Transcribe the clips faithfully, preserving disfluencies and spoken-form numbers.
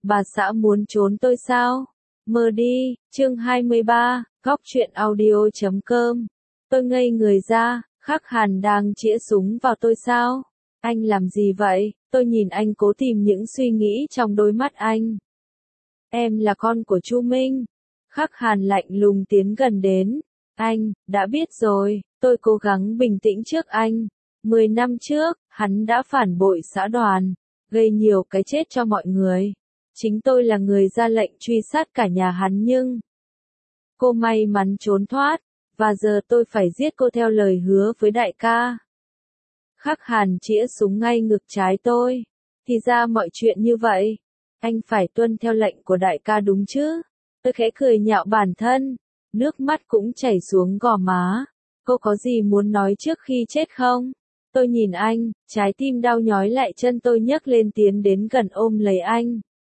Bà xã muốn trốn tôi sao? Mơ đi, chương hai mươi ba, góc truyện audio chấm com. Tôi ngây người ra, Khắc Hàn đang chĩa súng vào tôi sao? Anh làm gì vậy? Tôi nhìn anh cố tìm những suy nghĩ trong đôi mắt anh. Em là con của Chu Minh. Khắc Hàn lạnh lùng tiến gần đến. Anh, đã biết rồi, tôi cố gắng bình tĩnh trước anh. Mười năm trước, hắn đã phản bội xã đoàn, gây nhiều cái chết cho mọi người. Chính tôi là người ra lệnh truy sát cả nhà hắn nhưng cô may mắn trốn thoát, và giờ tôi phải giết cô theo lời hứa với đại ca. Khắc Hàn chĩa súng ngay ngực trái tôi. Thì ra mọi chuyện như vậy. Anh phải tuân theo lệnh của đại ca đúng chứ? Tôi khẽ cười nhạo bản thân. Nước mắt cũng chảy xuống gò má. Cô có gì muốn nói trước khi chết không? Tôi nhìn anh, trái tim đau nhói lại chân tôi nhấc lên tiến đến gần ôm lấy anh.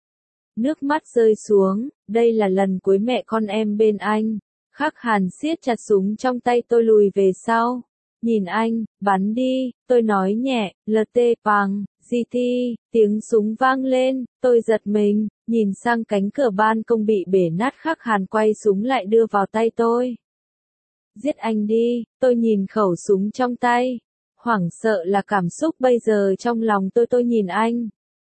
Nước mắt rơi xuống, đây là lần cuối mẹ con em bên anh. Khắc Hàn siết chặt súng trong tay tôi lùi về sau. Nhìn anh, bắn đi, tôi nói nhẹ, lờ tê, bằng, giê tê, tiếng súng vang lên, tôi giật mình, nhìn sang cánh cửa ban công bị bể nát. Khắc Hàn quay súng lại đưa vào tay tôi. Giết anh đi, tôi nhìn khẩu súng trong tay. Hoảng sợ là cảm xúc bây giờ trong lòng tôi. Tôi nhìn anh.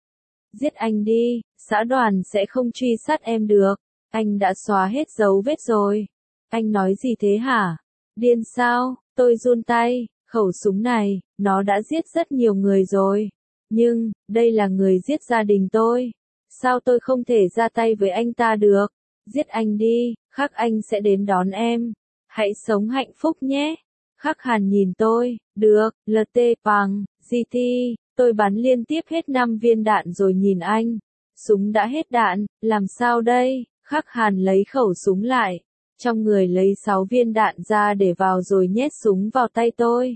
Giết anh đi, xã đoàn sẽ không truy sát em được. Anh đã xóa hết dấu vết rồi. Anh nói gì thế hả? Điên sao? Tôi run tay. Khẩu súng này, nó đã giết rất nhiều người rồi. Nhưng, đây là người giết gia đình tôi. Sao tôi không thể ra tay với anh ta được? Giết anh đi, Khắc anh sẽ đến đón em. Hãy sống hạnh phúc nhé. Khắc Hàn nhìn tôi. Được, lờ tê, bằng, giê tê. Tôi bắn liên tiếp hết năm viên đạn rồi nhìn anh. Súng đã hết đạn, làm sao đây? Khắc Hàn lấy khẩu súng lại. Trong người lấy sáu viên đạn ra để vào rồi nhét súng vào tay tôi.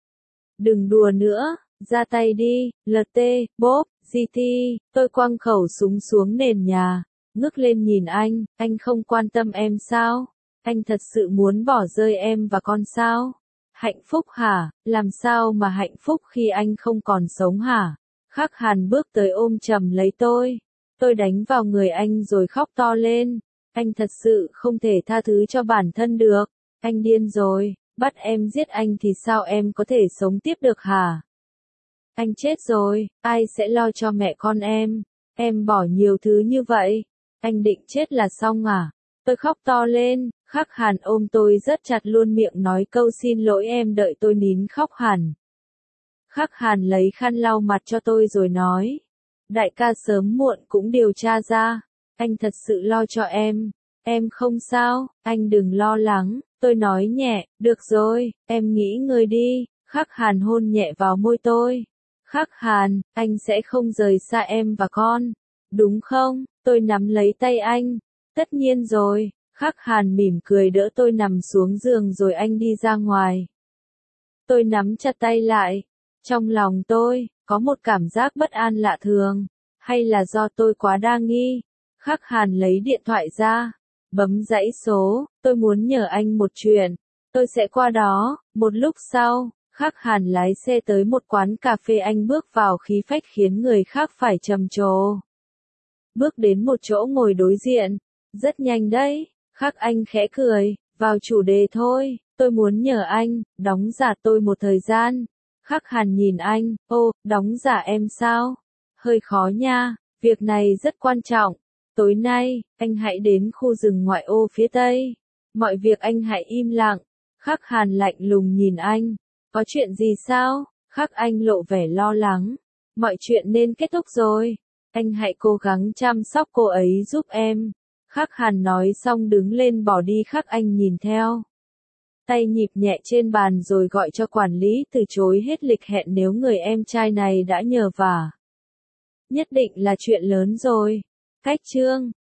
Đừng đùa nữa, ra tay đi, lờ tê, bốp, giê tê. Tôi quăng khẩu súng xuống nền nhà. Ngước lên nhìn anh, anh không quan tâm em sao? Anh thật sự muốn bỏ rơi em và con sao? Hạnh phúc hả? Làm sao mà hạnh phúc khi anh không còn sống hả? Khắc Hàn bước tới ôm chầm lấy tôi. Tôi đánh vào người anh rồi khóc to lên. Anh thật sự không thể tha thứ cho bản thân được. Anh điên rồi, bắt em giết anh thì sao em có thể sống tiếp được hả? Anh chết rồi, ai sẽ lo cho mẹ con em? Em bỏ nhiều thứ như vậy. Anh định chết là xong à? Tôi khóc to lên. Khắc Hàn ôm tôi rất chặt luôn miệng nói câu xin lỗi em đợi tôi nín khóc hẳn. Khắc Hàn lấy khăn lau mặt cho tôi rồi nói. Đại ca sớm muộn cũng điều tra ra. Anh thật sự lo cho em. Em không sao, anh đừng lo lắng. Tôi nói nhẹ, được rồi, em nghỉ ngơi đi. Khắc Hàn hôn nhẹ vào môi tôi. Khắc Hàn, anh sẽ không rời xa em và con. Đúng không? Tôi nắm lấy tay anh. Tất nhiên rồi. Khắc Hàn mỉm cười đỡ tôi nằm xuống giường rồi anh đi ra ngoài. Tôi nắm chặt tay lại. Trong lòng tôi, có một cảm giác bất an lạ thường. Hay là do tôi quá đa nghi? Khắc Hàn lấy điện thoại ra. Bấm dãy số, tôi muốn nhờ anh một chuyện. Tôi sẽ qua đó. Một lúc sau, Khắc Hàn lái xe tới một quán cà phê. Anh bước vào khí phách khiến người khác phải trầm trồ. Bước đến một chỗ ngồi đối diện. Rất nhanh đấy. Khắc anh khẽ cười, vào chủ đề thôi, tôi muốn nhờ anh, đóng giả tôi một thời gian. Khắc Hàn nhìn anh, ô, đóng giả em sao? Hơi khó nha, việc này rất quan trọng. Tối nay, anh hãy đến khu rừng ngoại ô phía tây. Mọi việc anh hãy im lặng. Khắc Hàn lạnh lùng nhìn anh. Có chuyện gì sao? Khắc anh lộ vẻ lo lắng. Mọi chuyện nên kết thúc rồi. Anh hãy cố gắng chăm sóc cô ấy giúp em. Khắc Hàn nói xong đứng lên bỏ đi. Khắc anh nhìn theo. Tay nhịp nhẹ trên bàn rồi gọi cho quản lý từ chối hết lịch hẹn nếu người em trai này đã nhờ vả. Nhất định là chuyện lớn rồi. Cách chương